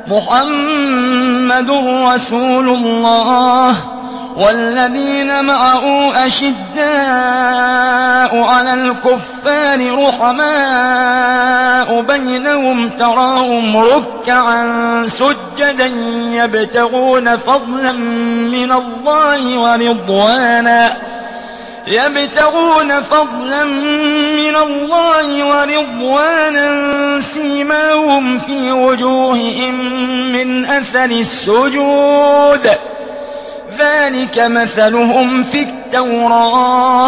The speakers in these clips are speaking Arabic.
محمد رسول الله والذين معه أشداء على الكفار رحماء بينهم تراهم ركعا سجدا يبتغون فضلا من الله ورضوانا سيماهم في وجوههم من أثر السجود ذلك مثلهم في التوراة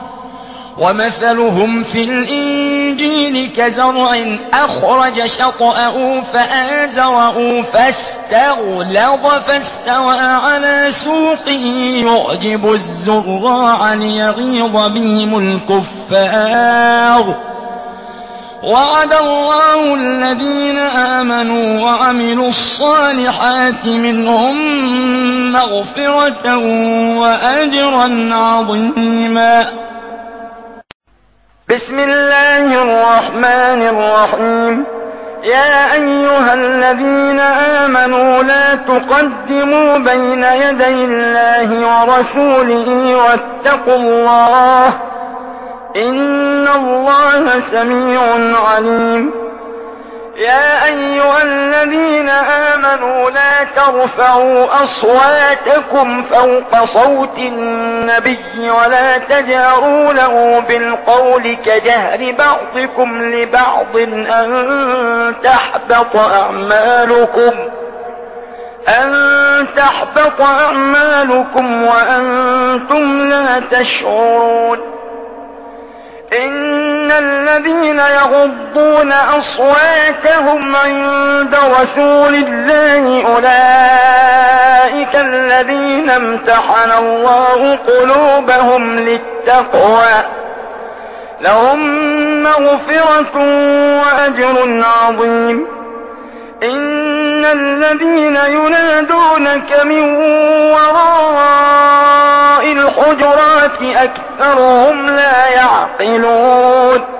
ومثلهم في الإنجيل كزرع أخرج شطأه فآزره فاستغلظ فاستوى على سوقه يعجب الزراع ليغيظ بهم الكفار وعد الله الذين آمنوا وعملوا الصالحات منهم مغفرة وأجرا عظيما. بسم الله الرحمن الرحيم. يا أيها الذين آمنوا لا تقدموا بين يدي الله ورسوله واتقوا الله إن الله سميع عليم. يا أيها الذين آمنوا لا ترفعوا أصواتكم فوق صوت النبي ولا تجهروا له بالقول كجهر بعضكم لبعض أن تحبط أعمالكم وأنتم لا تشعرون. إن الذين يغضون أصواتهم عند رسول الله أولئك الذين امتحن الله قلوبهم للتقوى لهم مغفرة وأجر عظيم. إن الذين ينادونك من وراء الحجرات أكثرهم لا يعقلون.